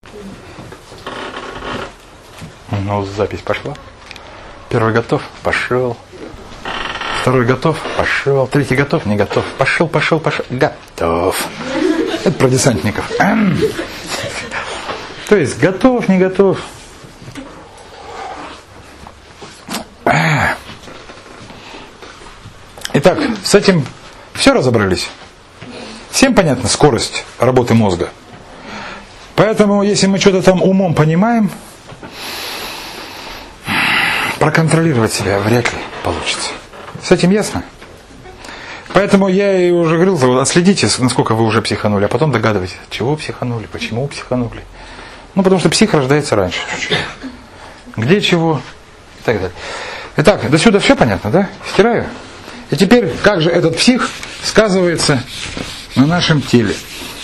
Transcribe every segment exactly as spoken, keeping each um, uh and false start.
Ну, запись пошла. Первый готов? Пошел. Второй готов? Пошел. Третий готов? Не готов. Пошел, пошел, пошел. Готов. Это про десантников. То есть готов, не готов. Итак, с этим все разобрались. Всем понятна скорость работы мозга. Поэтому, если мы что-то там умом понимаем, проконтролировать себя вряд ли получится. С этим ясно? Поэтому я и уже говорил, отследите, насколько вы уже психанули, а потом догадывайтесь, чего психанули, почему психанули. Ну, потому что псих рождается раньше чуть-чуть. Где чего и так далее. Итак, до сюда все понятно, да? Стираю. И теперь, как же этот псих сказывается на нашем теле?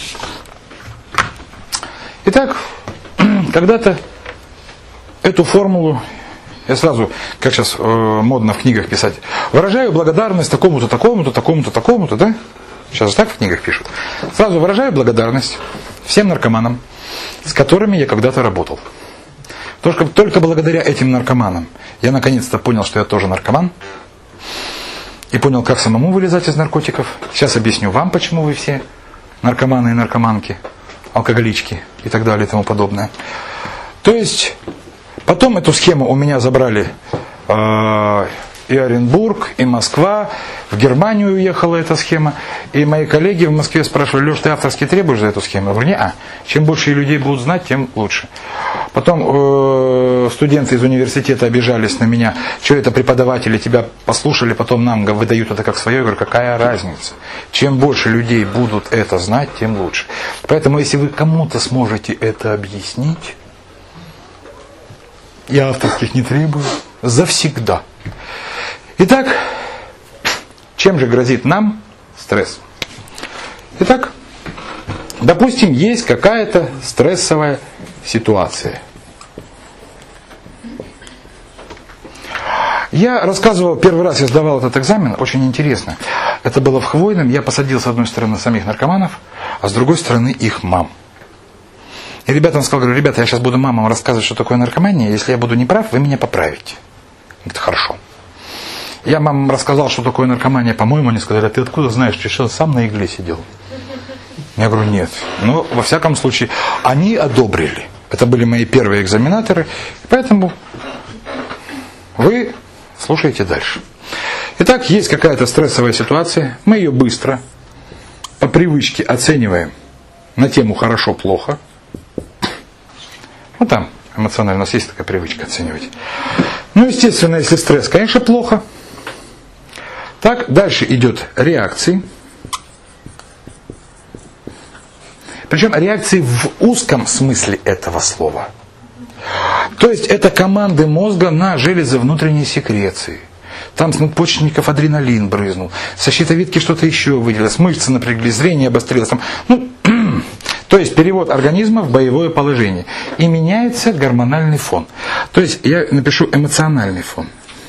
Итак, когда-то эту формулу, я сразу, как сейчас э, модно в книгах писать, выражаю благодарность такому-то, такому-то, такому-то, такому-то, да? Сейчас же так в книгах пишут. Сразу выражаю благодарность всем наркоманам, с которыми я когда-то работал. Только, только благодаря этим наркоманам я наконец-то понял, что я тоже наркоман. И понял, как самому вылезать из наркотиков. Сейчас объясню вам, почему вы все наркоманы и наркоманки, алкоголички и так далее и тому подобное. То есть, потом эту схему у меня забрали э, и Оренбург, и Москва. В Германию уехала эта схема. И мои коллеги в Москве спрашивали: Леш, ты авторски требуешь за эту схему? Я говорю: не-а. Чем больше людей будут знать, тем лучше. Потом э, студенты из университета обижались на меня, что это преподаватели тебя послушали, потом нам выдают это как свое. Я говорю: какая разница? Чем больше людей будут это знать, тем лучше. Поэтому, если вы кому-то сможете это объяснить, я авторских не требую, завсегда. Итак, чем же грозит нам стресс? Итак, допустим, есть какая-то стрессовая ситуация. Я рассказывал, первый раз я сдавал этот экзамен, очень интересно. Это было в Хвойном, я посадил с одной стороны самих наркоманов, а с другой стороны их мам. И ребятам сказал, говорю: ребята, я сейчас буду мамам рассказывать, что такое наркомания, если я буду неправ, вы меня поправите. Это хорошо. Я мамам рассказал, что такое наркомания, по-моему, они сказали: а ты откуда знаешь, ты что, сам на игле сидел? Я говорю: нет. Ну, во всяком случае, они одобрили. Это были мои первые экзаменаторы, поэтому вы слушайте дальше. Итак, есть какая-то стрессовая ситуация, мы ее быстро, по привычке оцениваем на тему хорошо-плохо. Ну там, эмоционально у нас есть такая привычка оценивать. Ну, естественно, если стресс, конечно, плохо. Так, дальше идет реакции. Причем реакции в узком смысле этого слова. То есть это команды мозга на железы внутренней секреции. Там с надпочечников адреналин брызнул, со щитовидки что-то еще выделилось, мышцы напряглись, зрение обострилось. Там, ну, то есть перевод организма в боевое положение. И меняется гормональный фон. То есть я напишу эмоциональный фон.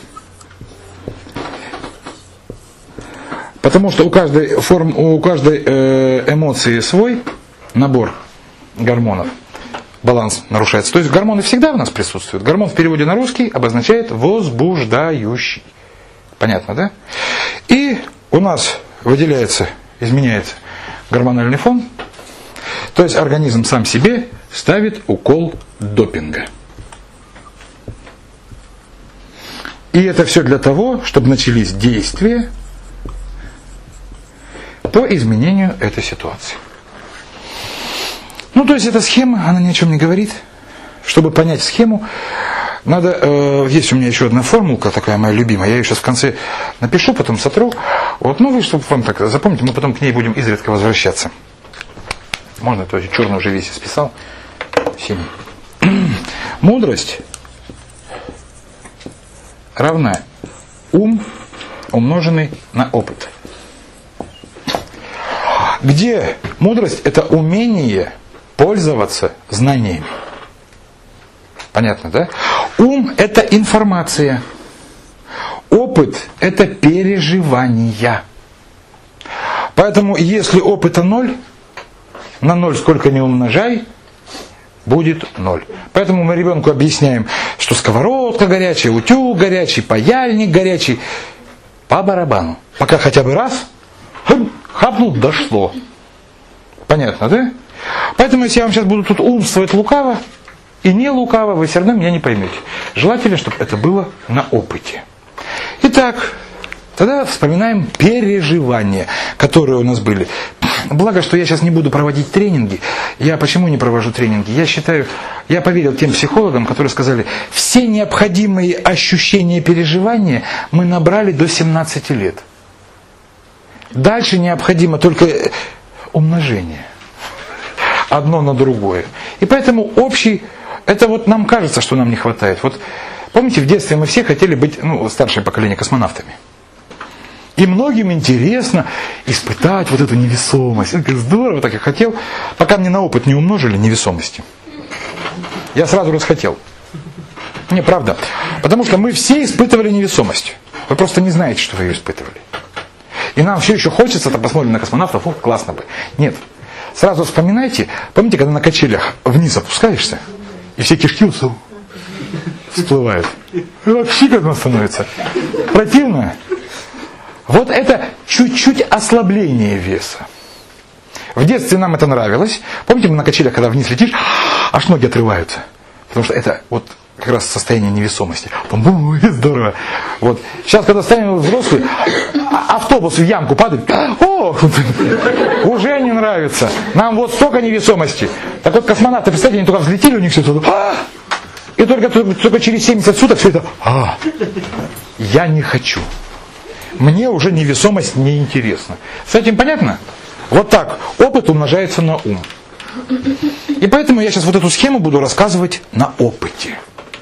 Потому что у каждой, форм, у каждой э, эмоции свой набор гормонов. Баланс нарушается. То есть гормоны всегда у нас присутствуют. Гормон в переводе на русский обозначает возбуждающий. Понятно, да? И у нас выделяется, изменяется гормональный фон. То есть организм сам себе ставит укол допинга. И это все для того, чтобы начались действия по изменению этой ситуации. Ну, то есть эта схема, она ни о чем не говорит. Чтобы понять схему, надо, э, есть у меня еще одна формулка, такая моя любимая, я ее сейчас в конце напишу, потом сотру. Вот, ну вы, чтобы вам так запомнить, мы потом к ней будем изредка возвращаться. Можно, то есть черную уже весь списал, синий. Мудрость равна ум, умноженный на опыт. Где мудрость? Это умение пользоваться знаниями. Понятно, да? Ум – это информация. Опыт – это переживания. Поэтому, если опыта ноль, на ноль сколько не умножай, будет ноль. Поэтому мы ребенку объясняем, что сковородка горячая, утюг горячий, паяльник горячий. По барабану. Пока хотя бы раз хапнул, дошло. Понятно, да? Поэтому если я вам сейчас буду тут умствовать лукаво и не лукаво, вы все равно меня не поймете. Желательно, чтобы это было на опыте. Итак, тогда вспоминаем переживания, которые у нас были. Благо, что я сейчас не буду проводить тренинги. Я почему не провожу тренинги? Я считаю, я поверил тем психологам, которые сказали, все необходимые ощущения и переживания мы набрали до семнадцати лет. Дальше необходимо только умножение. Одно на другое. И поэтому общий, это вот нам кажется, что нам не хватает. Вот помните, в детстве мы все хотели быть, ну, старшее поколение, космонавтами. И многим интересно испытать вот эту невесомость. Это здорово, так я хотел, пока мне на опыт не умножили невесомости. Я сразу расхотел. Не, правда. Потому что мы все испытывали невесомость. Вы просто не знаете, что вы ее испытывали. И нам все еще хочется, так посмотрим на космонавтов, о, классно бы. Нет. Сразу вспоминайте, помните, когда на качелях вниз опускаешься, и все кишки всплывают. И вообще как оно становится? Противно. Вот это чуть-чуть ослабление веса. В детстве нам это нравилось. Помните, мы на качелях, когда вниз летишь, аж ноги отрываются. Потому что это вот как раз состояние невесомости. Ой, здорово. Вот. Сейчас, когда станем взрослые, автобус в ямку падает. О, уже не нравится. Нам вот столько невесомости. Так вот, космонавты, представьте, они только взлетели, у них все туда. И только, только через семьдесят суток все это. А, я не хочу. Мне уже невесомость не интересна. С этим понятно? Вот так. Опыт умножается на ум. И поэтому я сейчас вот эту схему буду рассказывать на опыте.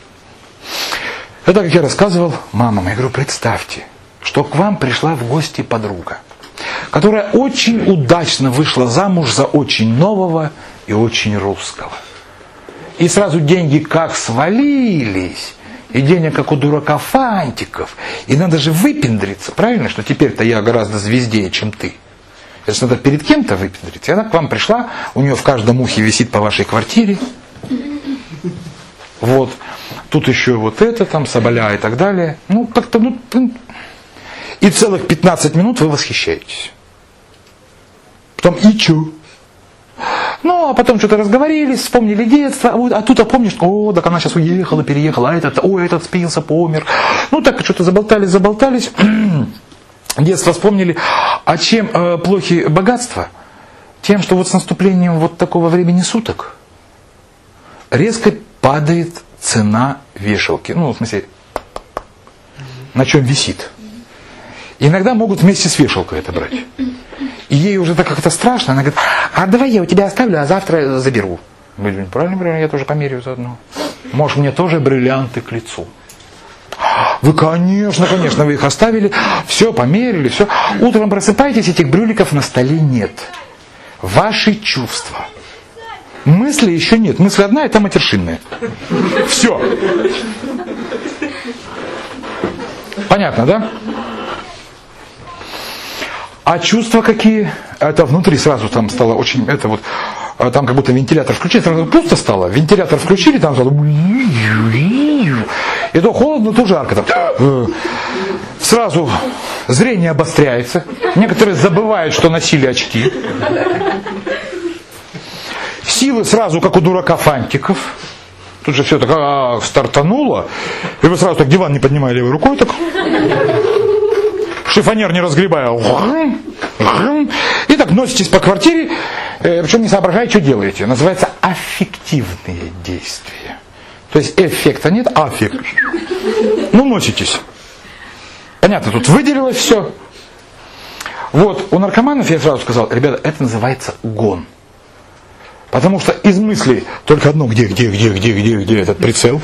Это, как я рассказывал мамам. Я говорю, представьте, что к вам пришла в гости подруга, которая очень удачно вышла замуж за очень нового и очень русского. И сразу деньги как свалились. И денег, как у дурака фантиков. И надо же выпендриться. Правильно, что теперь-то я гораздо звездее, чем ты. Если надо перед кем-то выпендриться. И она к вам пришла, у нее в каждом ухе висит по вашей квартире. Вот. Тут еще вот это, там, соболя и так далее. Ну, как-то, ну... И целых пятнадцать минут вы восхищаетесь. Потом, и чё? Ну, а потом что-то разговорились, вспомнили детство, а тут, а помнишь, о, так она сейчас уехала, переехала, а этот, ой, этот спился, помер. Ну, так что-то заболтались, заболтались. Детство вспомнили. А чем э, плохи богатства? Тем, что вот с наступлением вот такого времени суток резко падает цена вешалки. Ну, в смысле, на чем висит. Иногда могут вместе с вешалкой это брать. И ей уже так как-то страшно. Она говорит, а давай я у тебя оставлю, а завтра заберу. Говорю, правильно, правильно, я тоже померяю заодно. Может, мне тоже бриллианты к лицу. Вы, конечно, конечно, вы их оставили. Все, померили, все. Утром просыпаетесь, этих брюликов на столе нет. Ваши чувства. Мысли еще нет. Мысль одна, и та матершинная. Все. Понятно, да? А чувства какие? Это внутри сразу там стало очень, это вот, там как будто вентилятор включили, сразу пусто стало. Вентилятор включили, там сразу, и то холодно, то жарко. Там. Сразу зрение обостряется. Некоторые забывают, что носили очки. Силы сразу, как у дурака фантиков. Тут же все так а, стартануло. И вы сразу так диван не поднимая левой рукой, так... Шифонер не разгребая. И так носитесь по квартире, причем не соображая, что делаете. Называется аффективные действия. То есть эффекта нет, а аффект. Ну, носитесь. Понятно, тут выделилось все. Вот, у наркоманов я сразу сказал, ребята, это называется гон. Потому что из мыслей только одно, где, где, где, где, где, где этот прицел.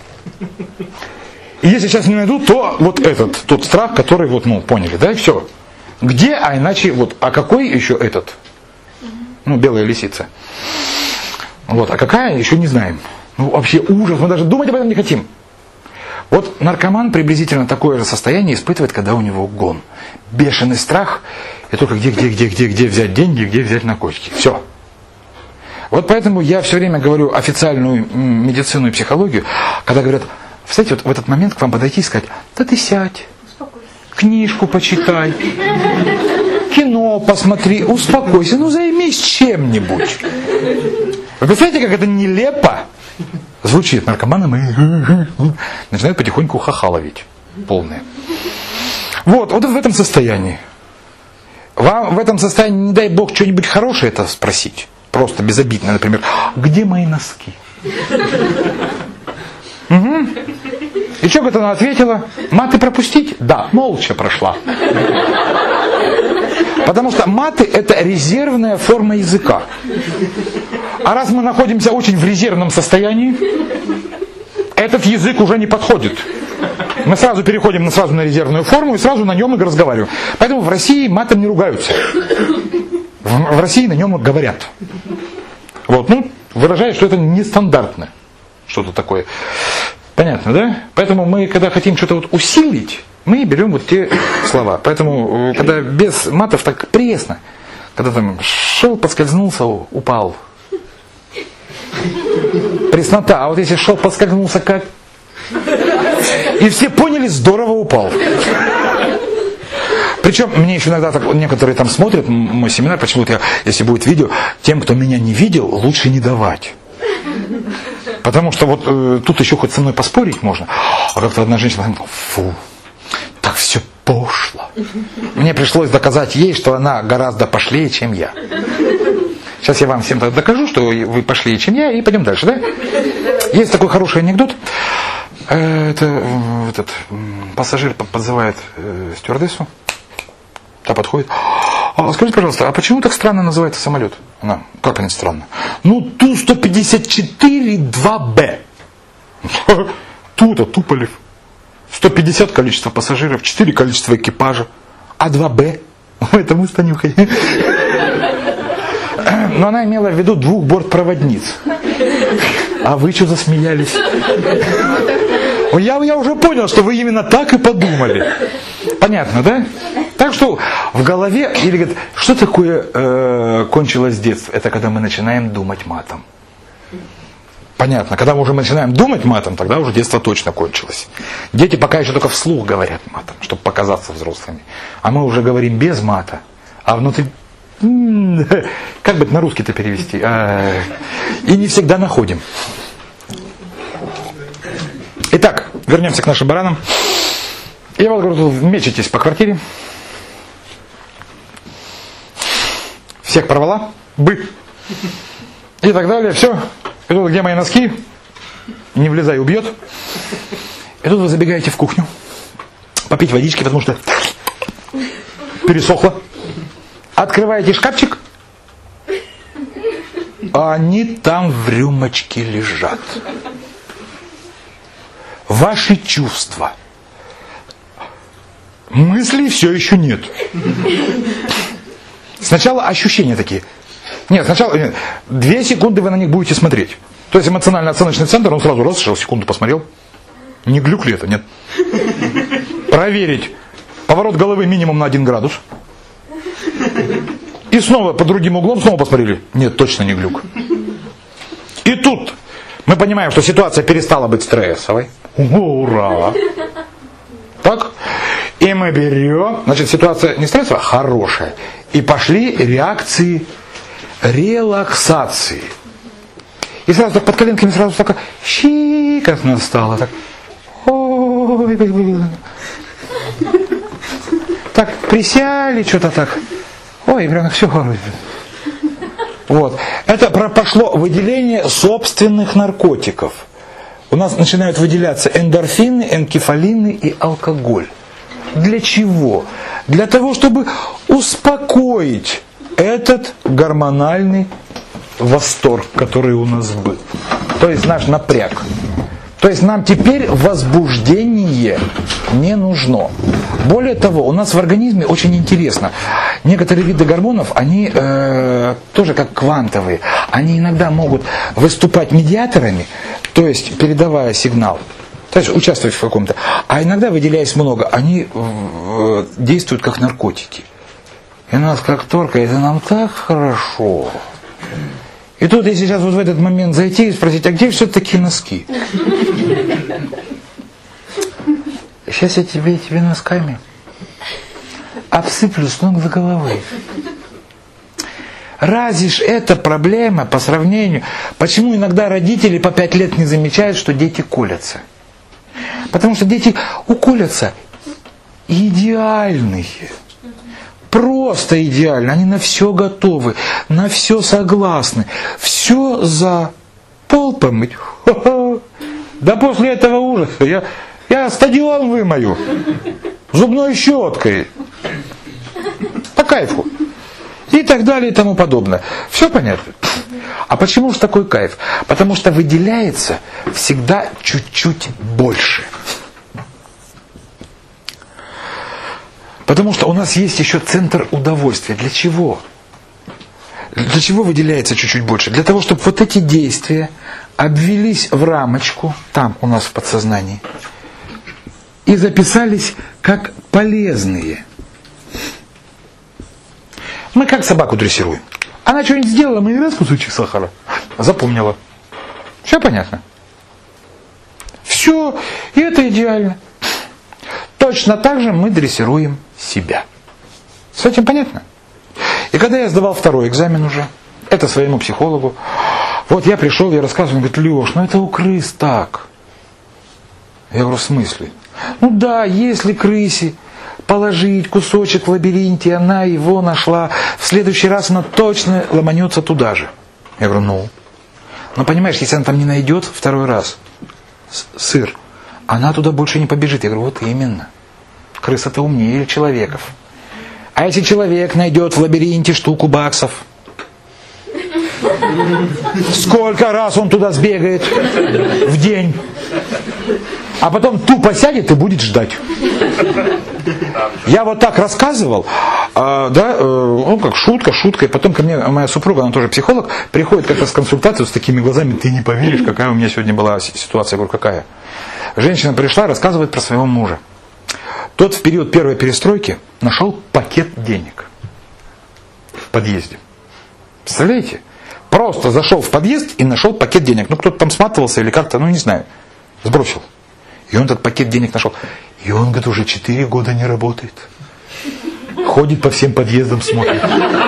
И если сейчас не найду, то вот этот, тот страх, который вот, ну, поняли, да, и все. Где, а иначе, вот, а какой еще этот? Ну, белая лисица. Вот, а какая, еще не знаем. Ну, вообще ужас, мы даже думать об этом не хотим. Вот наркоман приблизительно такое же состояние испытывает, когда у него гон. Бешеный страх, и только где, где, где, где, где взять деньги, где взять наркотики. Все. Вот поэтому я все время говорю официальную медицину и психологию, когда говорят, кстати, вот в этот момент к вам подойти и сказать, да ты сядь, книжку почитай, кино посмотри, успокойся, ну займись чем-нибудь. Вы представляете, как это нелепо звучит? Наркоманы мы начинают потихоньку хахаловить полные. Вот, вот в этом состоянии. Вам в этом состоянии, не дай бог, что-нибудь хорошее это спросить. Просто безобидно, например, где мои носки? Угу. И что говорит, она ответила? Маты пропустить? Да, молча прошла. Потому что маты это резервная форма языка. А раз мы находимся очень в резервном состоянии, этот язык уже не подходит. Мы сразу переходим на, сразу на резервную форму и сразу на нем и разговариваем. Поэтому в России матом не ругаются. В, в России на нем говорят. Вот, ну, выражая, что это нестандартно. Что-то такое. Понятно, да? Поэтому мы, когда хотим что-то вот усилить, мы берем вот те слова. Поэтому, когда без матов, так пресно. Когда там шел, поскользнулся, упал. Преснота. А вот если шел, поскользнулся, как... И все поняли, здорово упал. Причем мне еще иногда так, некоторые там смотрят мой семинар, почему-то я, если будет видео, тем, кто меня не видел, лучше не давать. Потому что вот э, тут еще хоть со мной поспорить можно. А как-то одна женщина говорит, фу, так все пошло. Мне пришлось доказать ей, что она гораздо пошлее, чем я. Сейчас я вам всем докажу, что вы пошлее, чем я, и пойдем дальше, да? Есть такой хороший анекдот. Это этот пассажир подзывает стюардессу. Та подходит. А, скажите, пожалуйста, а почему так странно называется самолет? Она, как они странно? Ну, Ту сто пятьдесят четыре два Б. Ту-то Туполев. сто пятьдесят количество пассажиров, четыре количество экипажа. А два Б? Это мы станем ходить. Но она имела в виду двух бортпроводниц. А вы что засмеялись? Я, я уже понял, что вы именно так и подумали. Понятно, да? Так что в голове, или говорит, что такое э, кончилось детство? Это когда мы начинаем думать матом. Понятно, когда мы уже начинаем думать матом, тогда уже детство точно кончилось. Дети пока еще только вслух говорят матом, чтобы показаться взрослыми. А мы уже говорим без мата. А внутри... Как бы это на русский-то перевести? А, и не всегда находим. Итак, вернемся к нашим баранам. Я вот говорю, мечетесь по квартире. Всех порвала бы. И так далее. Все. И тут, где мои носки? Не влезай, убьет. И тут вы забегаете в кухню. Попить водички, потому что пересохло. Открываете шкафчик. А они там в рюмочке лежат. Ваши чувства. Мыслей все еще нет. Сначала ощущения такие. Нет, сначала нет, две секунды вы на них будете смотреть. То есть эмоционально-оценочный центр, он сразу раз, секунду посмотрел. Не глюк ли это? Нет. Проверить. Поворот головы минимум на один градус. И снова под другим углом снова посмотрели. Нет, точно не глюк. И тут мы понимаем, что ситуация перестала быть стрессовой. Ура! Так? И мы берем, значит, ситуация не стрессовая, а хорошая. И пошли реакции релаксации. И сразу так под коленками сразу так щикать настало. Так. Ой, так присяли что-то так. Ой, ребенок, все. Вот. Это пошло выделение собственных наркотиков. У нас начинают выделяться эндорфины, энкефалины и алкоголь. Для чего? Для того, чтобы успокоить этот гормональный восторг, который у нас был. То есть наш напряг. То есть нам теперь возбуждение не нужно. Более того, у нас в организме очень интересно. Некоторые виды гормонов, они э, тоже как квантовые. Они иногда могут выступать медиаторами, то есть передавая сигнал. То есть участвовать в каком-то. А иногда, выделяясь много, они э, действуют как наркотики. И нас как только, это нам так хорошо. И тут, если сейчас вот в этот момент зайти и спросить, а где все такие носки? Сейчас я тебе этими носками обсыплю с ног до головы. Разве ж это проблема по сравнению? Почему иногда родители по пять лет не замечают, что дети колятся? Потому что дети уколятся идеальные. Просто идеально. Они на все готовы, на все согласны. Все за пол помыть. Ха-ха. Да после этого ужаса я, я стадион вымою зубной щеткой. По кайфу. И так далее и тому подобное. Все понятно? А почему же такой кайф? Потому что выделяется всегда чуть-чуть больше. Потому что у нас есть еще центр удовольствия. Для чего? Для чего выделяется чуть-чуть больше? Для того, чтобы вот эти действия обвелись в рамочку, там у нас в подсознании, и записались как полезные. Мы как собаку дрессируем. Она что-нибудь сделала, мы не раз кусочек сахара. Запомнила. Все понятно? Все. И это идеально. Точно так же мы дрессируем себя. С этим понятно? И когда я сдавал второй экзамен уже, это своему психологу, вот я пришел, я рассказываю, он говорит, Леш, ну это у крыс так. Я говорю, в смысле? Ну да, если крысе положить кусочек в лабиринте, она его нашла, в следующий раз она точно ломанется туда же. Я говорю, ну. Но понимаешь, если она там не найдет второй раз сыр, она туда больше не побежит. Я говорю, вот именно. Крыса-то умнее человеков. А если человек найдет в лабиринте штуку баксов, сколько раз он туда сбегает в день, а потом тупо сядет и будет ждать. Я вот так рассказывал, а, да, э, ну как шутка, шутка, и потом ко мне моя супруга, она тоже психолог, приходит как-то с консультацией с такими глазами, ты не поверишь, какая у меня сегодня была ситуация. Я говорю, какая? Женщина пришла, рассказывает про своего мужа. Тот в период первой перестройки нашел пакет денег в подъезде. Представляете? Просто зашел в подъезд и нашел пакет денег. Ну, кто-то там сматывался или как-то, ну, не знаю, сбросил. И он этот пакет денег нашел. И он, говорит, уже четыре года не работает. Ходит по всем подъездам, смотрит.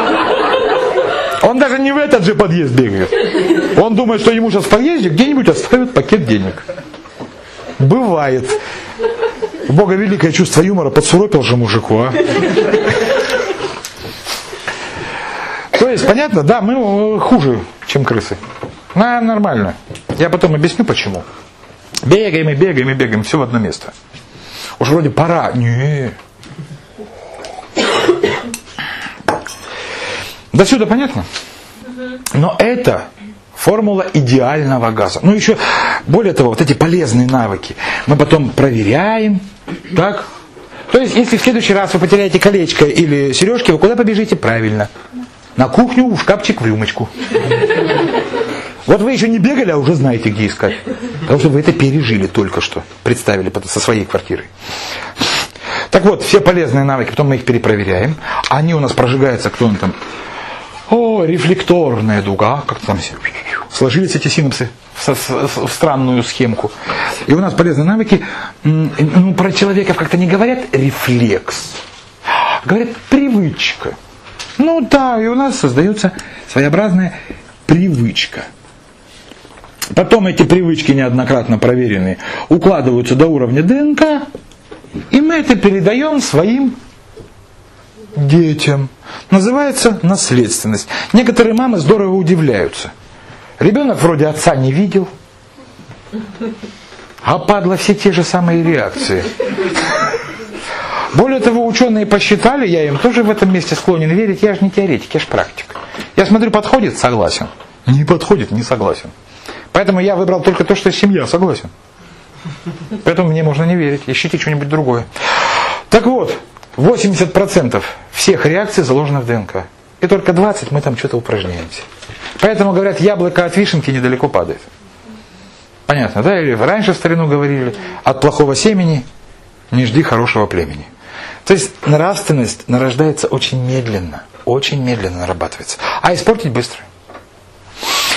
Он даже не в этот же подъезд бегает. Он думает, что ему сейчас в подъезде где-нибудь оставят пакет денег. Бывает. У Бога великое чувство юмора, подсуропил же мужику, а. То есть, понятно, да, мы хуже, чем крысы. Ну, нормально. Я потом объясню, почему. Бегаем и бегаем и бегаем, все в одно место. Уж вроде пора. Не. До сюда понятно? Но это формула идеального газа. Ну, еще, более того, вот эти полезные навыки мы потом проверяем. Так? То есть, если в следующий раз вы потеряете колечко или сережки, вы куда побежите? Правильно. На кухню, в шкафчик, в рюмочку. Вот вы еще не бегали, а уже знаете, где искать. Потому что вы это пережили только что. Представили со своей квартирой. Так вот, все полезные навыки, потом мы их перепроверяем. Они у нас прожигаются, кто он там? О, рефлекторная дуга. Как там сложились эти синапсы в, в, в странную схемку. И у нас полезные навыки. Ну, про человека как-то не говорят рефлекс. Говорят привычка. Ну да, и у нас создается своеобразная привычка. Потом эти привычки, неоднократно проверенные, укладываются до уровня ДНК, и мы это передаем своим детям. Называется наследственность. Некоторые мамы здорово удивляются. Ребенок вроде отца не видел, а падла все те же самые реакции. Более того, ученые посчитали, я им тоже в этом месте склонен верить, я же не теоретик, я же практик. Я смотрю, подходит, согласен. Не подходит, не согласен. Поэтому я выбрал только то, что семья, согласен. Поэтому мне можно не верить, ищите что-нибудь другое. Так вот, восемьдесят процентов всех реакций заложено в ДНК. И только двадцать процентов мы там что-то упражняемся. Поэтому говорят, яблоко от вишенки недалеко падает. Понятно, да? Или раньше в старину говорили, от плохого семени не жди хорошего племени. То есть нравственность нарождается очень медленно, очень медленно нарабатывается, а испортить быстро.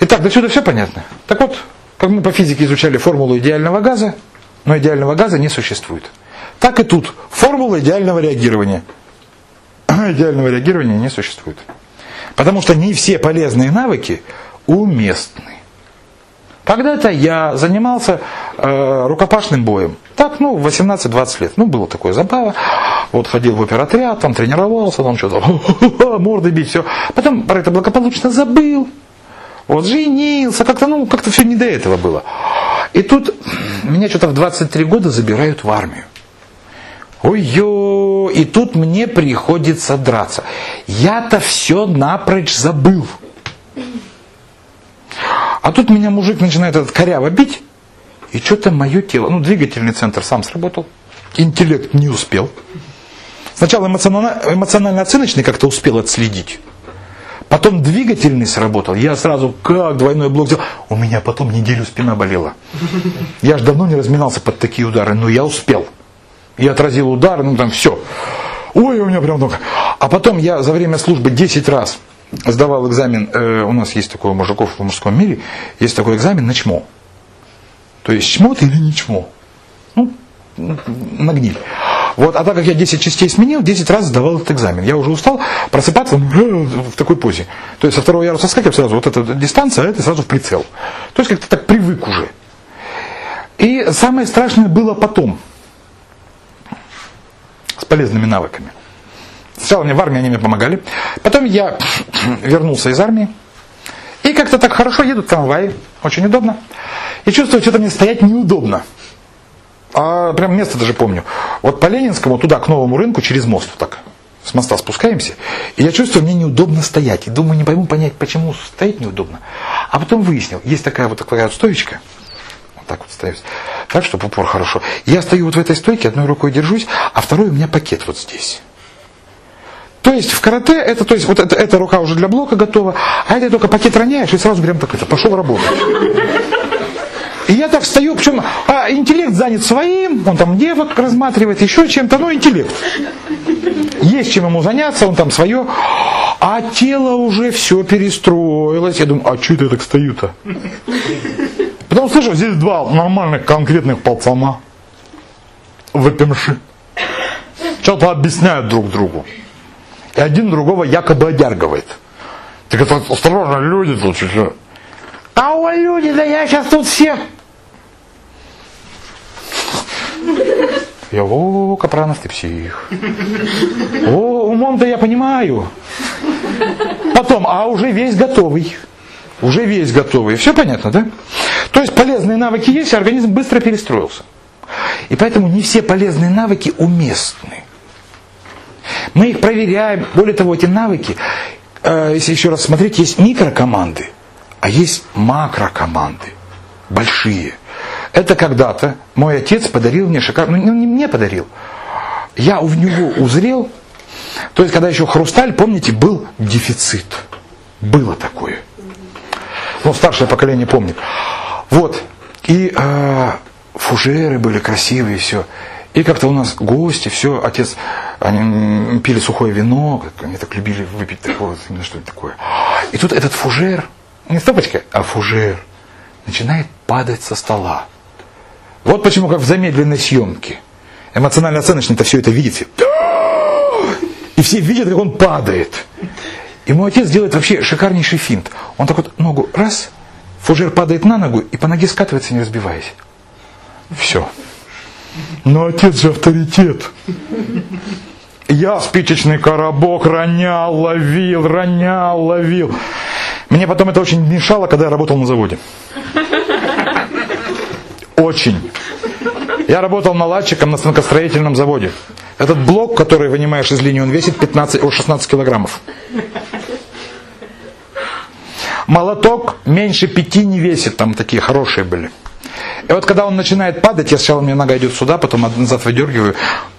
Итак, до сюда все понятно? Так вот, как мы по физике изучали формулу идеального газа, но идеального газа не существует. Так и тут. Формула идеального реагирования. Идеального реагирования не существует. Потому что не все полезные навыки уместны. Когда-то я занимался э, рукопашным боем. Так, ну, восемнадцать-двадцать лет. Ну, было такое забава. Вот ходил в оперотряд, там тренировался, там что-то, морды бить, все. Потом про это благополучно забыл. Вот, женился, как-то, ну, как-то все не до этого было. И тут меня что-то в двадцать три года забирают в армию. Ой-ё, и тут мне приходится драться. Я-то все напрочь забыл. А тут меня мужик начинает этот коряво бить, и что-то мое тело, ну, двигательный центр сам сработал, интеллект не успел. Сначала эмоционально-оценочный как-то успел отследить. Потом двигательный сработал. Я сразу как двойной блок сделал. У меня потом неделю спина болела. Я же давно не разминался под такие удары, но я успел. Я отразил удары, ну там все. Ой, у меня прям только. А потом я за время службы десять раз сдавал экзамен. Э, у нас есть такой у мужиков в мужском мире. Есть такой экзамен на чмо. То есть чмо ты или не чмо? Ну, на гниль. Вот, а так как я десять частей сменил, десять раз сдавал этот экзамен. Я уже устал просыпаться в такой позе. То есть со второго яруса скакиваю сразу, вот эта дистанция, а это сразу в прицел. То есть как-то так привык уже. И самое страшное было потом. С полезными навыками. Сначала мне в армии они мне помогали. Потом я вернулся из армии. И как-то так хорошо едут трамваи. Очень удобно. И чувствую, что-то мне стоять неудобно. А прям место даже помню. Вот по Ленинскому туда, к новому рынку, через мост вот так. С моста спускаемся. И я чувствую, мне неудобно стоять. И думаю, не пойму понять, почему стоять неудобно. А потом выяснил, есть такая вот такая вот стоечка. Вот так вот ставится. Так, чтобы упор хорошо. Я стою вот в этой стойке, одной рукой держусь, а второй у меня пакет вот здесь. То есть в карате, это, то есть вот это, эта рука уже для блока готова, а это только пакет роняешь и сразу прям так это, пошел работать. И я так стою, причем а интеллект занят своим, он там девок рассматривает, еще чем-то, ну интеллект. Есть чем ему заняться, он там свое, а тело уже все перестроилось. Я думаю, а что это так стою-то? Потом слышу, здесь два нормальных конкретных пацана, выпивши, что-то объясняют друг другу. И один другого якобы одергивает. Так это осторожно, люди тут чуть-чуть. А у люди, да я сейчас тут всех. Я, о, Капранов, ты псих. О, умом-то я понимаю. Потом, а уже весь готовый. Уже весь готовый. Все понятно, да? То есть полезные навыки есть, и организм быстро перестроился. И поэтому не все полезные навыки уместны. Мы их проверяем. Более того, эти навыки, э, если еще раз смотреть, есть микрокоманды, а есть макрокоманды. Большие. Это когда-то мой отец подарил мне шикарную... Ну, не мне подарил. Я в него узрел. То есть, когда еще хрусталь, помните, был дефицит. Было такое. Ну, старшее поколение помнит. Вот. И э, фужеры были красивые, все. И как-то у нас гости, все, отец, они пили сухое вино, они так любили выпить такое, именно что-то такое. И тут этот фужер, не стопочка, а фужер, начинает падать со стола. Вот почему, как в замедленной съемке. Эмоционально-оценочно-то все это видите. И все видят, как он падает. И мой отец делает вообще шикарнейший финт. Он так вот ногу раз, фужер падает на ногу и по ноге скатывается, не разбиваясь. Все. Но отец же авторитет. Я спичечный коробок ронял, ловил, ронял, ловил. Мне потом это очень мешало, когда я работал на заводе. Очень. Я работал наладчиком на станкостроительном заводе. Этот блок, который вынимаешь из линии, он весит пятнадцать, о, шестнадцать килограммов. Молоток меньше пяти не весит, там такие хорошие были. И вот когда он начинает падать, я сначала, у меня нога идет сюда, потом назад выдергиваю.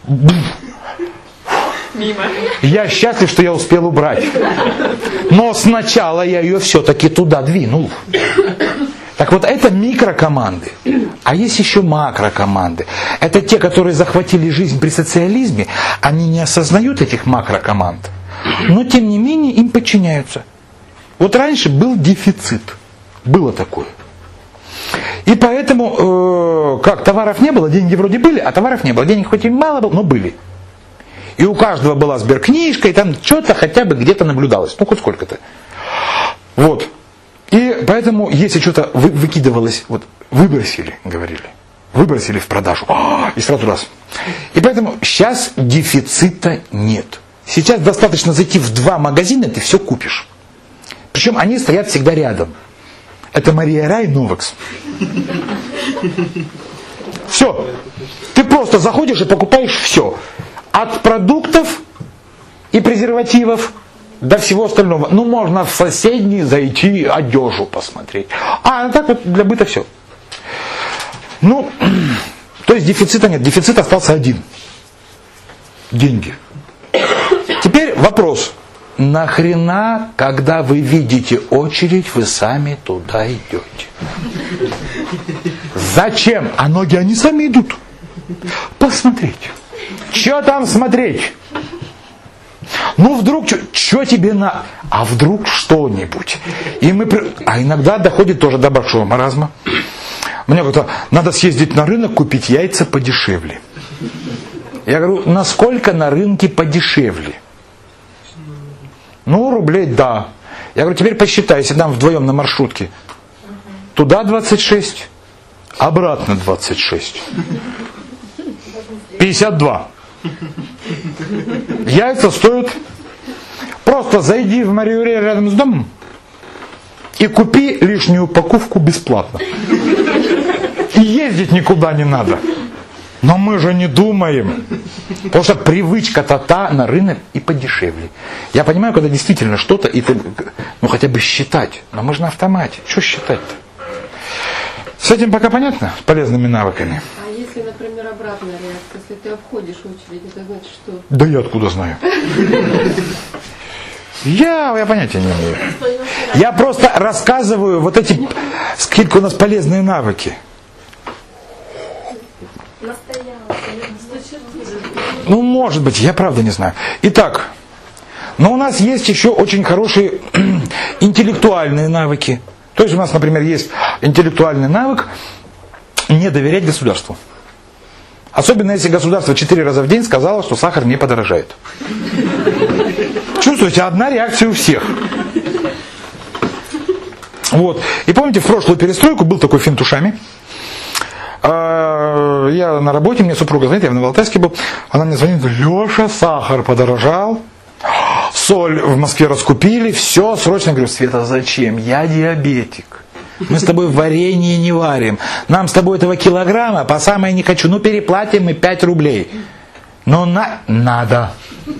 Мимо. Я счастлив, что я успел убрать. Но сначала я ее все-таки туда двинул. Так вот, это микрокоманды. А есть еще макрокоманды. Это те, которые захватили жизнь при социализме. Они не осознают этих макрокоманд. Но, тем не менее, им подчиняются. Вот раньше был дефицит. Было такое. И поэтому, э, как товаров не было, деньги вроде были, а товаров не было. Денег хоть и мало было, но были. И у каждого была сберкнижка, и там что-то хотя бы где-то наблюдалось. Ну, хоть сколько-то. Вот. И поэтому, если что-то вы, выкидывалось, вот, выбросили, говорили, выбросили в продажу, и сразу раз. И поэтому сейчас дефицита нет. Сейчас достаточно зайти в два магазина, и ты все купишь. Причем они стоят всегда рядом. Это Мария Ра и Новекс. Все. Ты просто заходишь и покупаешь все. От продуктов и презервативов до всего остального. Ну, можно в соседний зайти одежу посмотреть. А, так вот для быта все. Ну, то есть дефицита нет. Дефицит остался один. Деньги. Теперь вопрос. Нахрена, когда вы видите очередь, вы сами туда идете? Зачем? А ноги они сами идут. Посмотреть. Что там смотреть? Ну вдруг, что тебе на... А вдруг что-нибудь? И мы... А иногда доходит тоже до большого маразма. Мне говорят, надо съездить на рынок, купить яйца подешевле. Я говорю, насколько на рынке подешевле? Ну, рублей, да. Я говорю, теперь посчитай, если нам вдвоем на маршрутке. Туда двадцать шесть, обратно двадцать шесть. пятьдесят два. Яйца стоят. Просто зайди в Марию Ра рядом с домом и купи лишнюю упаковку бесплатно. И ездить никуда не надо. Но мы же не думаем. Потому что привычка-то та на рынок и подешевле. Я понимаю, когда действительно что-то, и ты, ну хотя бы считать. Но мы же на автомате. Что считать-то? С этим пока понятно? С полезными навыками. А если, например, обратная реакция, если ты обходишь очередь, это значит что? Да я откуда знаю? Я, я понятия не имею. Я просто рассказываю вот эти, сколько у нас полезные навыки. Ну, может быть, я правда не знаю. Итак, но у нас есть еще очень хорошие интеллектуальные навыки. То есть у нас, например, есть интеллектуальный навык не доверять государству. Особенно если государство четыре раза в день сказало, что сахар не подорожает. Чувствуете, одна реакция у всех. Вот. И помните, в прошлую перестройку был такой финт ушами. Я на работе, мне супруга звонит, я в Новоалтайске был, она мне звонит, Леша, сахар подорожал, соль в Москве раскупили, все, срочно. Я говорю, Света, зачем? Я диабетик. Мы с тобой варенье не варим. Нам с тобой этого килограмма по самое не хочу. Ну переплатим мы пять рублей. Но на... надо.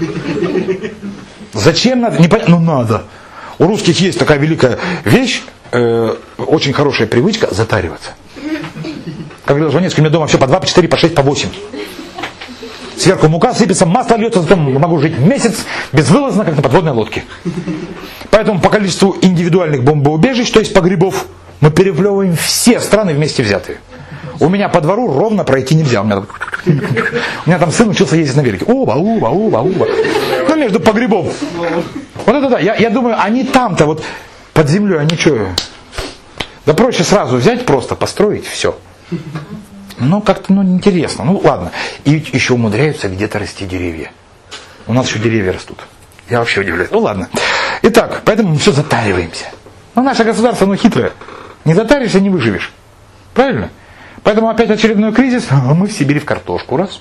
Зачем надо? Не пон... Ну надо. У русских есть такая великая вещь, э, очень хорошая привычка затариваться. Как говорил Жванецкий, у меня дома все по два, по четыре, по шесть, по восемь. Сверху мука сыпется, масло льется, затем могу жить месяц безвылазно, как на подводной лодке. Поэтому по количеству индивидуальных бомбоубежищ, то есть погребов, мы переплевываем все страны вместе взятые. У меня по двору ровно пройти нельзя. У меня, у меня там сын учился ездить на велике. Уба, уба, уба, уба. Ну, между погребов. Вот это да. Я, я думаю, они там-то вот под землей, они что? Да проще сразу взять, просто построить, все. Ну, как-то, ну, интересно. Ну, ладно. И еще умудряются где-то расти деревья. У нас еще деревья растут. Я вообще удивляюсь. Ну, ладно. Итак, поэтому мы все затариваемся. Ну, наше государство, оно хитрое. Не затаришься, не выживешь. Правильно? Поэтому опять очередной кризис, а мы в Сибири в картошку. Раз.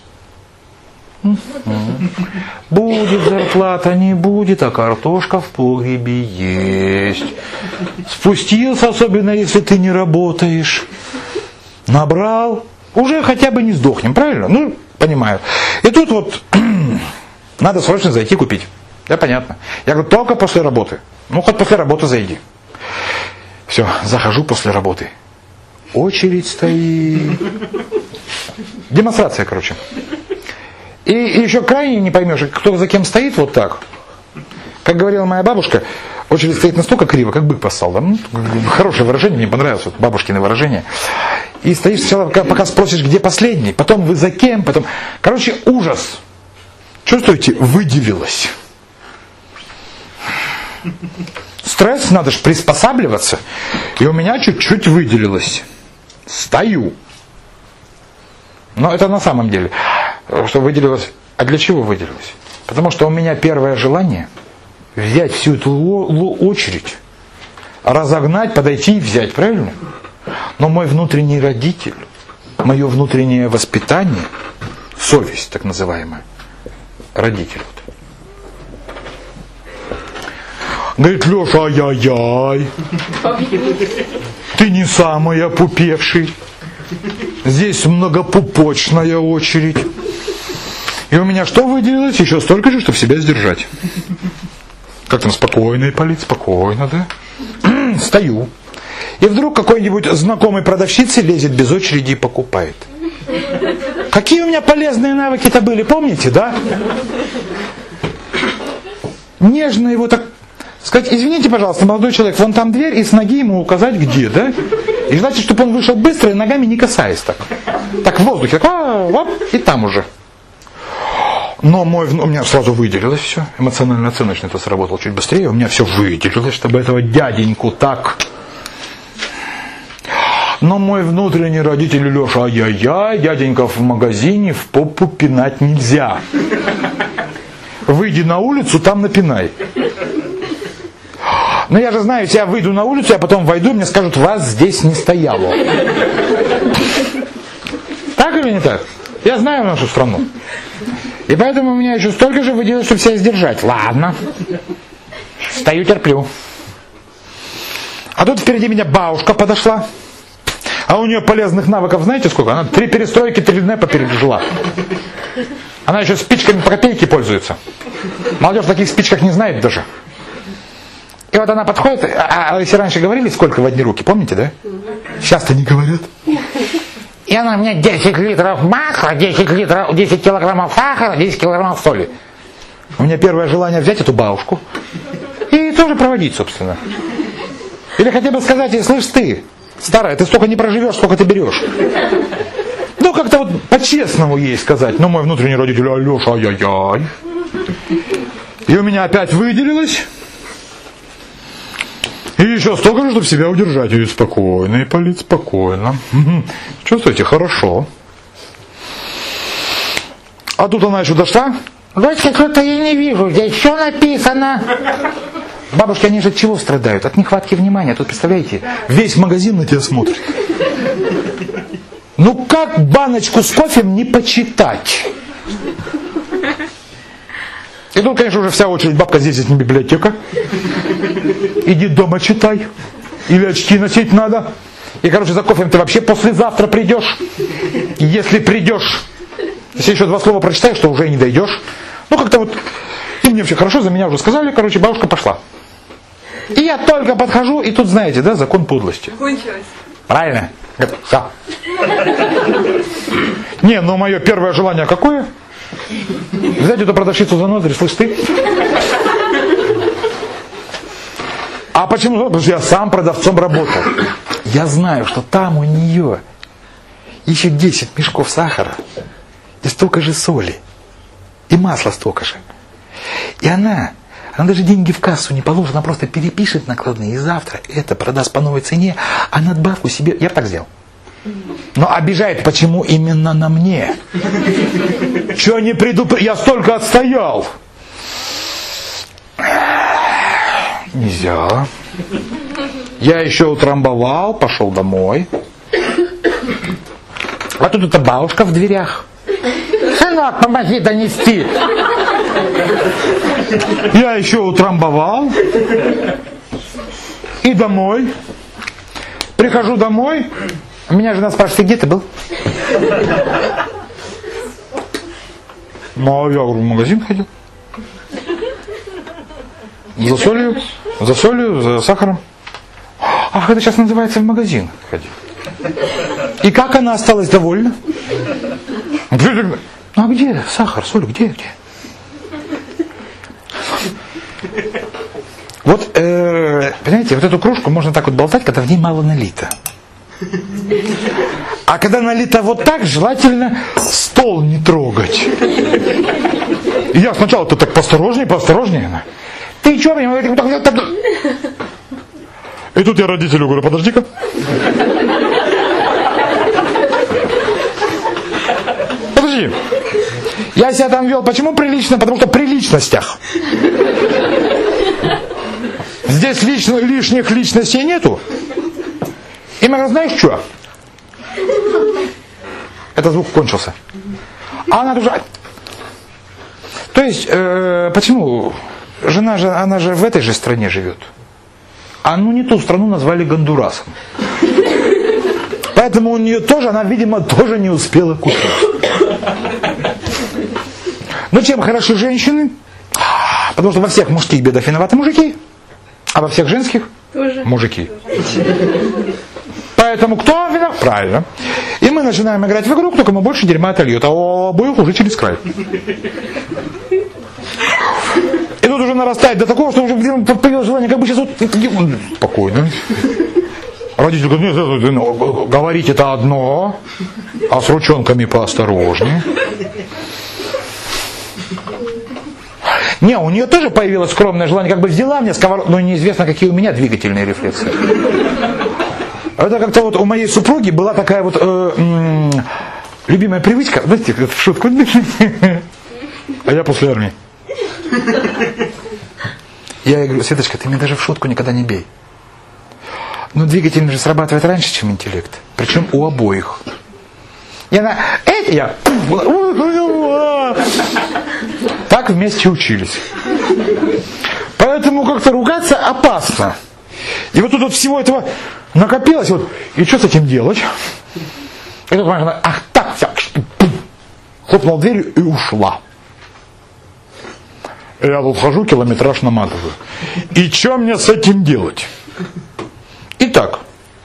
Будет зарплата, не будет, а картошка в погребе есть. Спустился, особенно если ты не работаешь. Набрал. Уже хотя бы не сдохнем, правильно? Ну, понимаю. И тут вот надо срочно зайти купить. Да, понятно. Я говорю, только после работы. Ну, хоть после работы зайди. Все, захожу после работы. Очередь стоит. Демонстрация, короче. И, и еще крайне не поймешь, кто за кем стоит вот так. Как говорила моя бабушка, очередь стоит настолько криво, как бык поссал. Да? Ну, хорошее выражение, мне понравилось, вот бабушкино выражение. И стоишь сначала, пока спросишь, где последний, потом вы за кем, потом... Короче, ужас. Чувствуете, выделилось. стресс, надо же приспосабливаться. И у меня чуть-чуть выделилось. Стою. Но это на самом деле. Что выделилось? А для чего выделилось? Потому что у меня первое желание взять всю эту очередь, разогнать, подойти и взять, правильно? Но мой внутренний родитель, мое внутреннее воспитание, совесть так называемая, родитель. Говорит: Леша, ай-яй-яй, ты не самый опупевший, здесь многопупочная очередь. И у меня что выделилось? Еще столько же, чтобы себя сдержать. Как там, спокойно, Ипполит, спокойно, да? Стою. И вдруг какой-нибудь знакомый продавщице лезет без очереди и покупает. Какие у меня полезные навыки-то были, помните, да? Нежно его так сказать: извините, пожалуйста, молодой человек, вон там дверь, и с ноги ему указать где, да? И желательно, чтобы он вышел быстро и ногами не касаясь так. Так в воздухе, так, оп, и там уже. Но мой, у меня сразу выделилось все. Эмоционально-оценочный это сработал чуть быстрее. У меня все выделилось, чтобы этого дяденьку так. Но мой внутренний родитель Леша: ай-яй-яй, дяденька в магазине, в попу пинать нельзя. Выйди на улицу, там напинай. Но я же знаю, если я выйду на улицу, я потом войду, мне скажут: вас здесь не стояло. Так или не так? Я знаю нашу страну. И поэтому у меня еще столько же выделилось, чтобы себя сдержать. Ладно. Стою, терплю. А тут впереди меня бабушка подошла. А у нее полезных навыков знаете сколько? Она три перестройки, три НЭПа пережила. Она еще спичками по копейке пользуется. Молодежь в таких спичках не знает даже. И вот она подходит, а, а если раньше говорили, сколько в одни руки, помните, да? Сейчас-то не говорят. И она мне десять литров масла, десять литров, десять килограммов сахара, десять килограммов соли. У меня первое желание взять эту бабушку и тоже проводить, собственно. Или хотя бы сказать ей: слышь ты, старая, ты столько не проживешь, сколько ты берешь. Ну, как-то вот по-честному ей сказать. Но мой внутренний родитель: Алеша, ай-яй-яй. И у меня опять выделилось. И еще столько же, чтобы себя удержать. И спокойно, Ипполит, спокойно. Чувствуете, хорошо. А тут она еще дошла. Дочка, что-то я не вижу, здесь все написано. Бабушки, они же от чего страдают? От нехватки внимания. Тут, представляете, весь магазин на тебя смотрит. Ну как баночку с кофем не почитать? И тут, конечно, уже вся очередь: бабка, здесь это не библиотека. Иди дома читай. Или очки носить надо. И, короче, за кофем ты вообще послезавтра придешь. Если придешь. Если еще два слова прочитаешь, то уже и не дойдешь. Ну, как-то вот... И мне все хорошо, за меня уже сказали. Короче, бабушка пошла. И я только подхожу, и тут, знаете, да, закон подлости. Кончилось. Правильно. Все. Не, ну мое первое желание какое? Взять эту продавщицу за ноздри: слышь ты. А почему? Потому что я сам продавцом работал. Я знаю, что там у нее еще десять мешков сахара и столько же соли. И масла столько же. И она, она даже деньги в кассу не положит, она просто перепишет накладные, и завтра это продаст по новой цене, а надбавку себе... Я бы так сделал. Но обижает, почему именно на мне? Че не предупредил? Я столько отстоял. Нельзя. Я еще утрамбовал, пошел домой. А тут эта бабушка в дверях. Сынок, помоги донести. Я еще утрамбовал. И домой. Прихожу домой. Меня жена спрашивает: ты где ты был? Ну, я говорю, в магазин ходил. За солью, за солью, за сахаром. Ах, это сейчас называется в магазин ходил. И как она осталась довольна? Ну а где сахар, соль, где, где? Вот, э, понимаете, вот эту кружку можно так вот болтать, когда в ней мало налито. А когда налито вот так, желательно стол не трогать. И я сначала-то так поосторожнее, поосторожнее. Ты что, понимаешь? И тут я родителю говорю, подожди-ка. Подожди. Я себя там вел, почему прилично? Потому что при личностях. Здесь лично, лишних личностей нету. И мы говорим, знаешь что? Это звук кончился. А она тоже... То есть, э, почему? Жена же, она же в этой же стране живет. А ну не ту страну назвали Гондурасом. Поэтому у нее тоже, она, видимо, тоже не успела купить. Но чем хороши женщины? Потому что во всех мужских бедах виноваты мужики, а во всех женских тоже мужики. Поэтому кто виноват? Правильно. И мы начинаем играть в игру, кто кому больше дерьма отольет, а у обоих уже через край. И тут уже нарастает до такого, что уже появилось желание, как бы сейчас вот... Спокойно. Родитель говорит, нет, говорить это одно, а с ручонками поосторожнее. Не, у нее тоже появилось скромное желание, как бы взяла мне сковородку, но неизвестно, какие у меня двигательные рефлексы. Это как-то вот у моей супруги была такая вот э, м- любимая привычка, знаете, это в шутку, а я после армии. Я ей говорю, Светочка, ты меня даже в шутку никогда не бей. Но двигатель же срабатывает раньше, чем интеллект. Причем у обоих. И она, это я. Так вместе учились. Поэтому как-то ругаться опасно. И вот тут вот всего этого накопилось. Вот, и что с этим делать? И тут она, ах так, так, хлопнула дверью и ушла. Я тут хожу, километраж наматываю. И что мне с этим делать? Итак,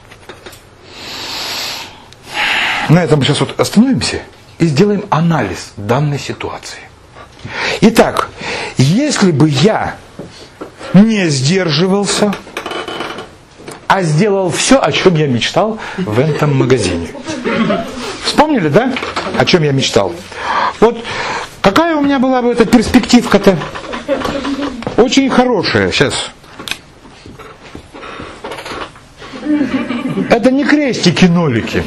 на этом мы сейчас вот остановимся и сделаем анализ данной ситуации. Итак, если бы я не сдерживался, а сделал все, о чем я мечтал в этом магазине. Вспомнили, да? О чем я мечтал? Вот какая у меня была бы эта перспективка-то? Очень хорошая. Сейчас. Это не крестики-нолики.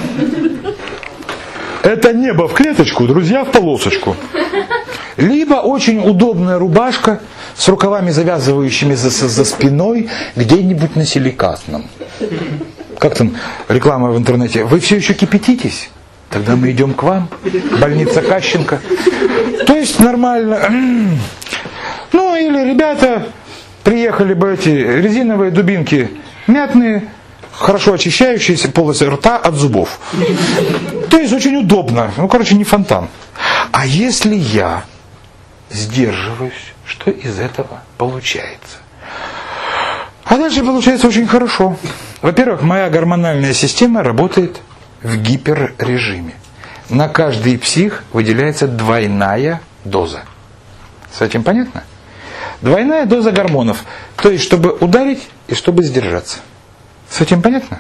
Это небо в клеточку, друзья в полосочку. Либо очень удобная рубашка с рукавами, завязывающими за, за спиной, где-нибудь на силикатном. Как там реклама в интернете? Вы все еще кипятитесь? Тогда мы идем к вам. Больница Кащенко. То есть нормально. Ну или ребята, приехали бы эти резиновые дубинки мятные, хорошо очищающиеся полость рта от зубов. То есть очень удобно. Ну, короче, не фонтан. А если я сдерживаюсь, что из этого получается? А дальше получается очень хорошо. Во-первых, моя гормональная система работает в гиперрежиме. На каждый псих выделяется двойная доза. С этим понятно? Двойная доза гормонов. То есть, чтобы ударить и чтобы сдержаться. С этим понятно?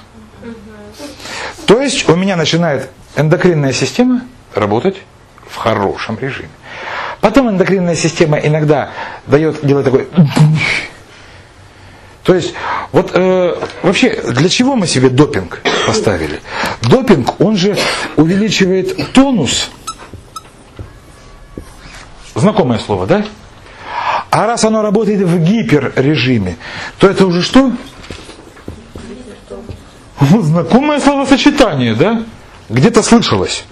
То есть, у меня начинает эндокринная система работать в хорошем режиме. Потом эндокринная система иногда дает, делает такой... То есть, вот э, вообще, для чего мы себе допинг поставили? Допинг, он же увеличивает тонус. Знакомое слово, да? А раз оно работает в гиперрежиме, то это уже что? Знакомое словосочетание, да? Где-то слышалось.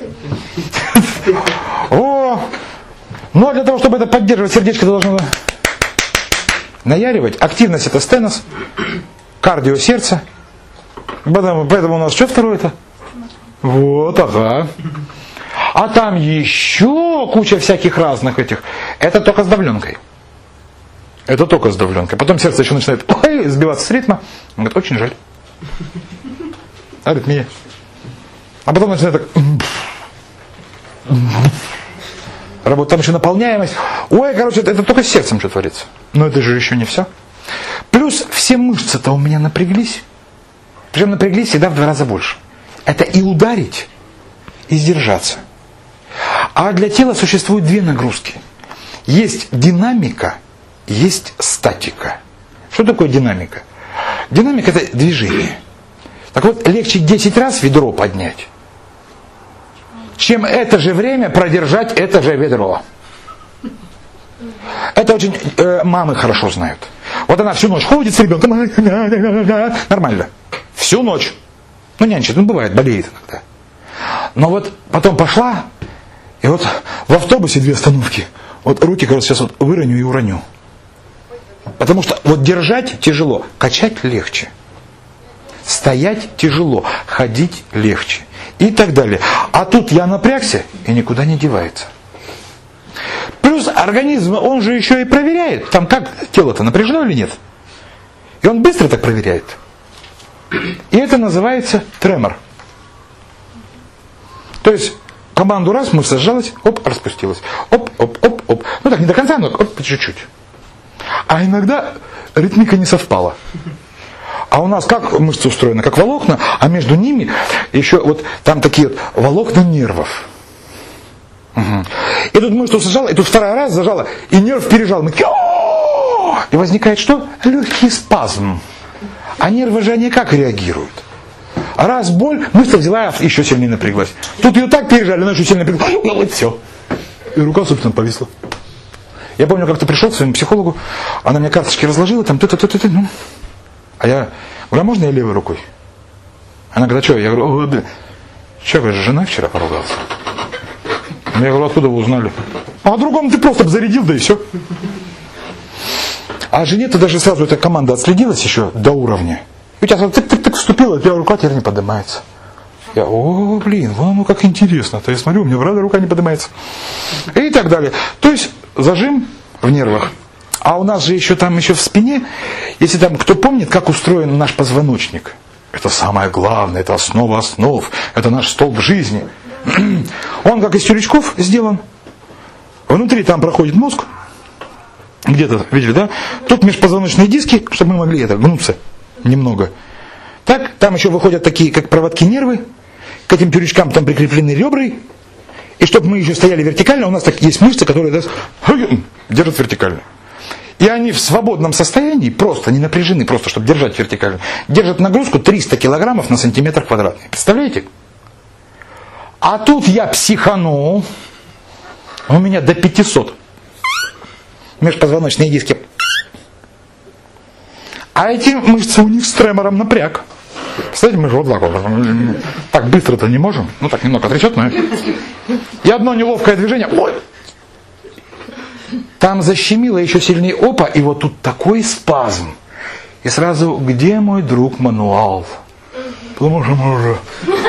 О! Ну а для того, чтобы это поддерживать, сердечко должно наяривать. Активность это стенос, кардио сердце. Поэтому, поэтому у нас что второе-то? Вот, ага. А там еще куча всяких разных этих. Это только с давленкой. Это только с давленкой. Потом сердце еще начинает ой, сбиваться с ритма. Он говорит, очень жаль. Аритмия. А потом начинает так... Работа, там еще наполняемость. Ой, короче, это, это только с сердцем что творится. Но это же еще не все. Плюс все мышцы-то у меня напряглись. Причем напряглись всегда в два раза больше. Это и ударить, и сдержаться. А для тела существуют две нагрузки. Есть динамика, есть статика. Что такое динамика? Динамика – это движение. Так вот, легче десять раз ведро поднять, чем это же время продержать это же ведро. Это очень э, мамы хорошо знают. Вот она всю ночь ходит с ребенком, нормально. Всю ночь. Ну, нянчит, ну, бывает, болеет иногда. Но вот потом пошла, и вот в автобусе две остановки. Вот руки, кажется, сейчас вот выроню и уроню. Потому что вот держать тяжело, качать легче. Стоять тяжело, ходить легче. И так далее. А тут я напрягся, и никуда не девается. Плюс организм, он же еще и проверяет. Там как тело-то напряжено или нет. И он быстро так проверяет. И это называется тремор. То есть команду раз, мышца сжалась, оп, распустилась. Оп, оп, оп, оп. Ну так не до конца, но оп, по чуть-чуть. А иногда ритмика не совпала. А у нас как мышцы устроены? Как волокна, а между ними еще вот там такие вот волокна нервов. Угу. И тут мышцу сжала, и тут второй раз зажала, и нерв пережал. Мы... И возникает что? Легкий спазм. А нервы же они как реагируют? Раз боль, мышца взяла, еще сильнее напряглась. Тут ее так пережали, она еще сильно напряглась. Ну вот все. И рука, собственно, повисла. Я помню, как-то пришел к своему психологу, она мне карточки разложила, там ты-ты-ты-ты, ну. А я говорю, а можно я левой рукой? Она говорит, а что? Я говорю, о, блин, что, вы же с женой вчера поругался? Я говорю, откуда вы узнали? А другому ты просто бы зарядил, да и все. А жене-то даже сразу эта команда отследилась еще до уровня. И у тебя тык-тык-тык вступила, у тебя рука теперь не поднимается. Я, о, блин, вон ну как интересно. То я смотрю, у меня правда рука не поднимается. И так далее. То есть зажим в нервах. А у нас же еще там еще в спине, если там кто помнит, как устроен наш позвоночник. Это самое главное, это основа основ, это наш столб жизни. Он как из тюрячков сделан. Внутри там проходит мозг. Где-то, видели, да? Тут межпозвоночные диски, чтобы мы могли это гнуться немного. Так, там еще выходят такие, как проводки нервы. К этим тюрячкам там прикреплены ребра. И чтобы мы еще стояли вертикально, у нас так есть мышцы, которые да, держат вертикально. И они в свободном состоянии, просто не напряжены, просто чтобы держать вертикально, держат нагрузку триста килограммов на сантиметр квадратный. Представляете? А тут я психанул. У меня до пятисот. Межпозвоночные диски. А эти мышцы у них с тремором напряг. Представляете, мы же вот так вот. Так быстро-то не можем. Ну так немного отречет, но... И одно неловкое движение. Ой! Там защемило еще сильнее. Опа, и вот тут такой спазм. И сразу, где мой друг мануал? Потому что мы уже...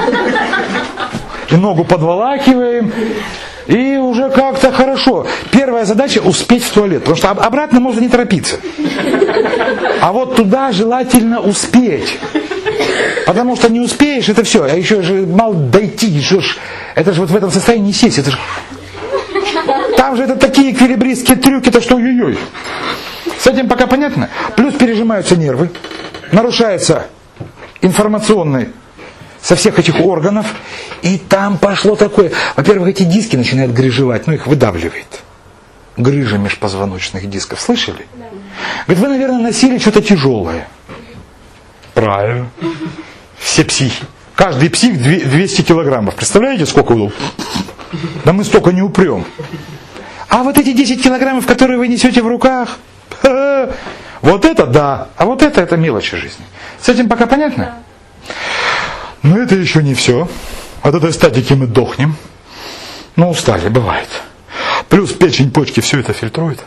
И ногу подволакиваем. И уже как-то хорошо. Первая задача успеть в туалет. Потому что обратно можно не торопиться. А вот туда желательно успеть. Потому что не успеешь, это все. А еще же мало дойти. Же, это же вот в этом состоянии не сесть. Это же... Там же это такие эквилибристские трюки, то что ой-ой-ой. С этим пока понятно. Плюс пережимаются нервы. Нарушается информационный со всех этих органов. И там пошло такое. Во-первых, эти диски начинают грыжевать. Ну, их выдавливает. Грыжа межпозвоночных дисков. Слышали? Да. Говорит, вы, наверное, носили что-то тяжелое. Правильно. Все психи. Каждый псих двести килограммов. Представляете, сколько удобно? Да мы столько не упрем. А вот эти десять килограммов, которые вы несете в руках, вот это да, а вот это это мелочи жизни. С этим пока понятно? Но это еще не все. От этой статики мы дохнем. Ну, устали, бывает. Плюс печень, почки все это фильтрует.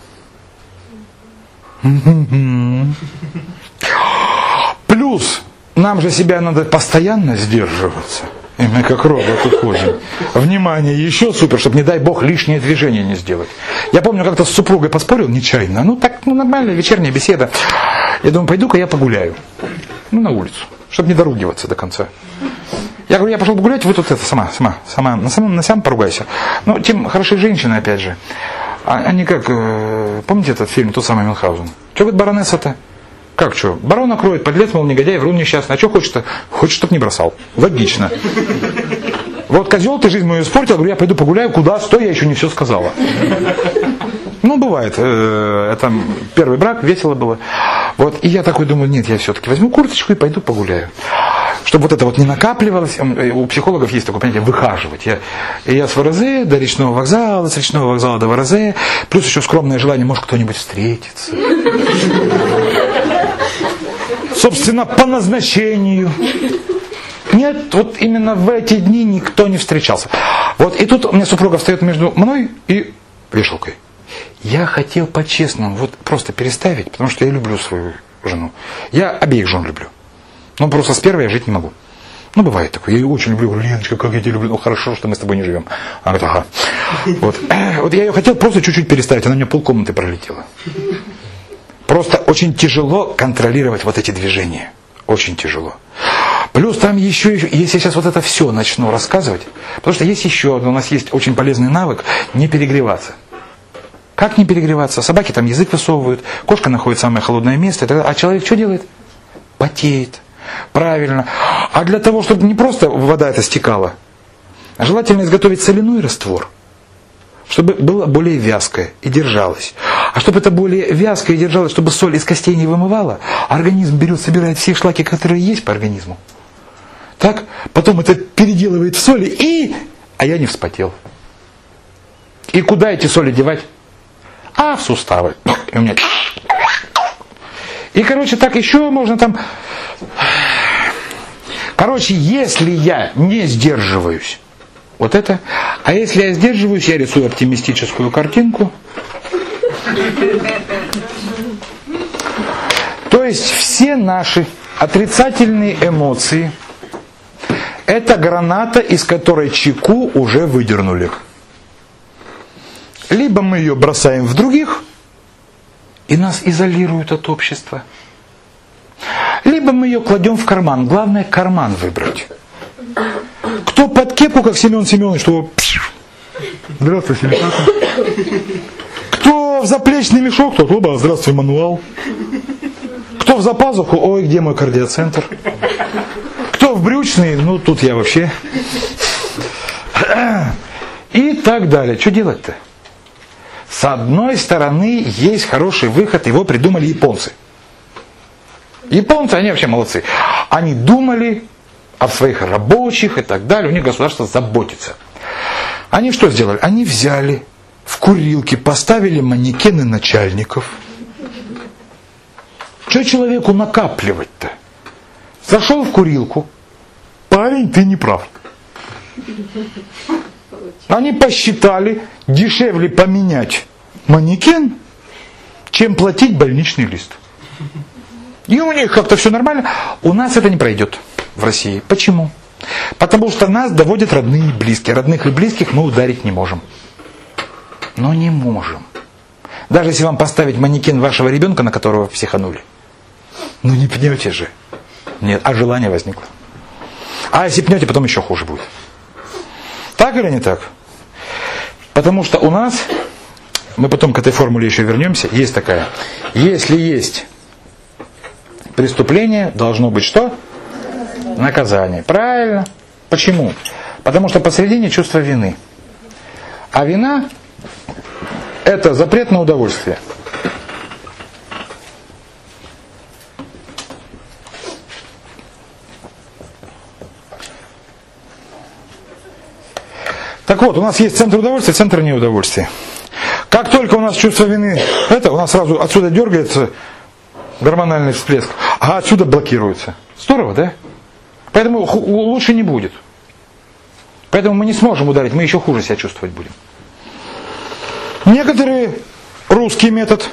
Плюс нам же себя надо постоянно сдерживаться. И мы как роботы ходим. Внимание, еще супер, чтобы, не дай бог, лишнее движение не сделать. Я помню, как-то с супругой поспорил нечаянно. Ну, так, ну, нормальная вечерняя беседа. Я думаю, пойду-ка я погуляю. Ну, на улицу, чтобы не доругиваться до конца. Я говорю, я пошел погулять, вы тут это сама, сама, сама, на самом, на самом поругайся. Ну, тем хорошие женщины, опять же. Они как, э, помните этот фильм, тот самый Мюнхгаузен? Что говорит баронесса-то? Как что? Барона кроет, подлец, мол, негодяй, врун несчастный. А что хочешь-то? Хочешь, чтоб не бросал. Логично. Вот, козел, ты жизнь мою испортил. Я говорю, я пойду погуляю. Куда? Стой, я еще не все сказала. Ну, бывает. Это первый брак, весело было. Вот. Вот, и я такой думаю, нет, я все-таки возьму курточку и пойду погуляю. Чтобы вот это вот не накапливалось, у психологов есть такое понятие выхаживать. Я, и я с ВРЗ до речного вокзала, с речного вокзала до ВРЗ, плюс еще скромное желание, может кто-нибудь встретиться. Собственно, по назначению. Нет, вот именно в эти дни никто не встречался. Вот, и тут у меня супруга встает между мной и вешалкой. Я хотел по-честному вот просто переставить, потому что я люблю свою жену. Я обеих жен люблю. Но просто с первой я жить не могу. Ну, бывает такое. Я ее очень люблю. Говорю, Леночка, как я тебя люблю. Ну, хорошо, что мы с тобой не живем. Она говорит, ага. Вот. Вот я ее хотел просто чуть-чуть переставить. Она у меня полкомнаты пролетела. Просто очень тяжело контролировать вот эти движения. Очень тяжело. Плюс там еще, еще, если я сейчас вот это все начну рассказывать, потому что есть еще, у нас есть очень полезный навык не перегреваться. Как не перегреваться? Собаки там язык высовывают, кошка находит самое холодное место, а человек что делает? Потеет. Правильно. А для того, чтобы не просто вода эта стекала, желательно изготовить соляной раствор, чтобы было более вязкое и держалось. А чтобы это более вязкое и держалось, чтобы соль из костей не вымывала, организм берет, собирает все шлаки, которые есть по организму. Так? Потом это переделывает в соли и... А я не вспотел. И куда эти соли девать? А в суставы. И у меня... И, короче, так еще можно там... Короче, если я не сдерживаюсь, вот это, а если я сдерживаюсь, я рисую оптимистическую картинку. То есть все наши отрицательные эмоции — это граната, из которой чеку уже выдернули. Либо мы ее бросаем в других, и нас изолируют от общества. Либо мы ее кладем в карман. Главное, карман выбрать. Кто под кепку, как Семен Семенович, что... Здравствуй, Семен. Кто в заплечный мешок, тот, оба, здравствуй, мануал. Кто в запазуху, ой, где мой кардиоцентр. Кто в брючный, ну, тут я вообще. И так далее. Что делать-то? С одной стороны, есть хороший выход, его придумали японцы. Японцы, они вообще молодцы. Они думали о своих рабочих и так далее, у них государство заботится. Они что сделали? Они взяли в курилке, поставили манекены начальников. Что человеку накапливать-то? Зашел в курилку, парень, ты не прав. Они посчитали, дешевле поменять манекен, чем платить больничный лист. И у них как-то все нормально. У нас это не пройдет в России. Почему? Потому что нас доводят родные и близкие. Родных и близких мы ударить не можем. Но не можем. Даже если вам поставить манекен вашего ребенка, на которого психанули. Ну не пнете же. Нет, а желание возникло. А если пнете, потом еще хуже будет. Так или не так? Потому что у нас, мы потом к этой формуле еще вернемся, есть такая. Если есть преступление, должно быть что? Наказание. Правильно. Почему? Потому что посредине чувство вины. А вина — это запрет на удовольствие. Так вот, у нас есть центр удовольствия, центр неудовольствия. Как только у нас чувство вины, это у нас сразу отсюда дергается гормональный всплеск, а отсюда блокируется. Здорово, да? Поэтому лучше не будет. Поэтому мы не сможем ударить, мы еще хуже себя чувствовать будем. Некоторые русский метод.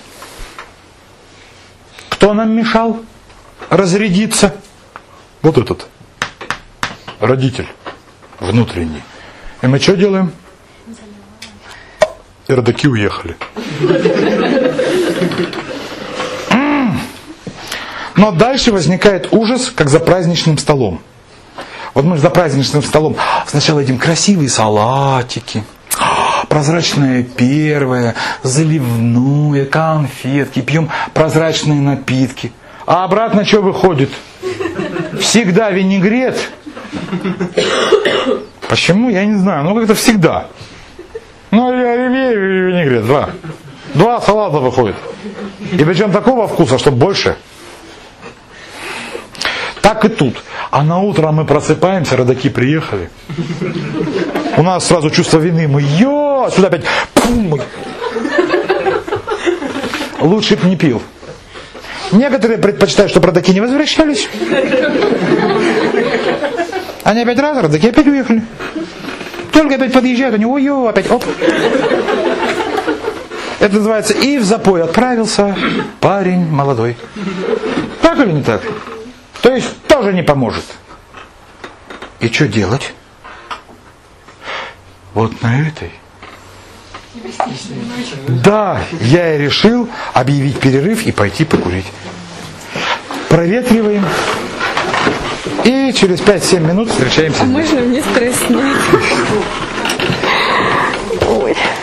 Кто нам мешал разрядиться? Вот этот. Родитель внутренний. И мы что делаем? И родаки уехали. Но дальше возникает ужас, как за праздничным столом. Вот мы за праздничным столом сначала едим красивые салатики, прозрачное первое, заливное, конфетки, пьем прозрачные напитки. А обратно что выходит? Всегда винегрет. Почему? Я не знаю. Ну как-то всегда. Ну, винегрет, два. Два салата выходит. И причем такого вкуса, что больше. Так и тут. А на утро мы просыпаемся, родаки приехали. У нас сразу чувство вины. Мы, ё, сюда опять, пум. Лучше б не пил. Некоторые предпочитают, чтобы родаки не возвращались. Они опять раз, родаки опять уехали. Только опять подъезжают, они, ой-ё, опять, оп. Это называется «и в запой отправился парень молодой». Так или не так? То есть тоже не поможет. И что делать? Вот на этой. Да, я и решил объявить перерыв и пойти покурить. Проветриваем. И через пять-семь минут встречаемся. А можно мне стресс снять? Ой.